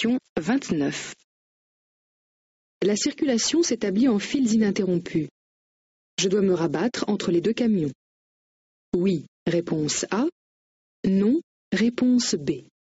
Question 29. La circulation s'établit en files ininterrompus. Je dois me rabattre entre les deux camions. Oui, réponse A. Non, réponse B.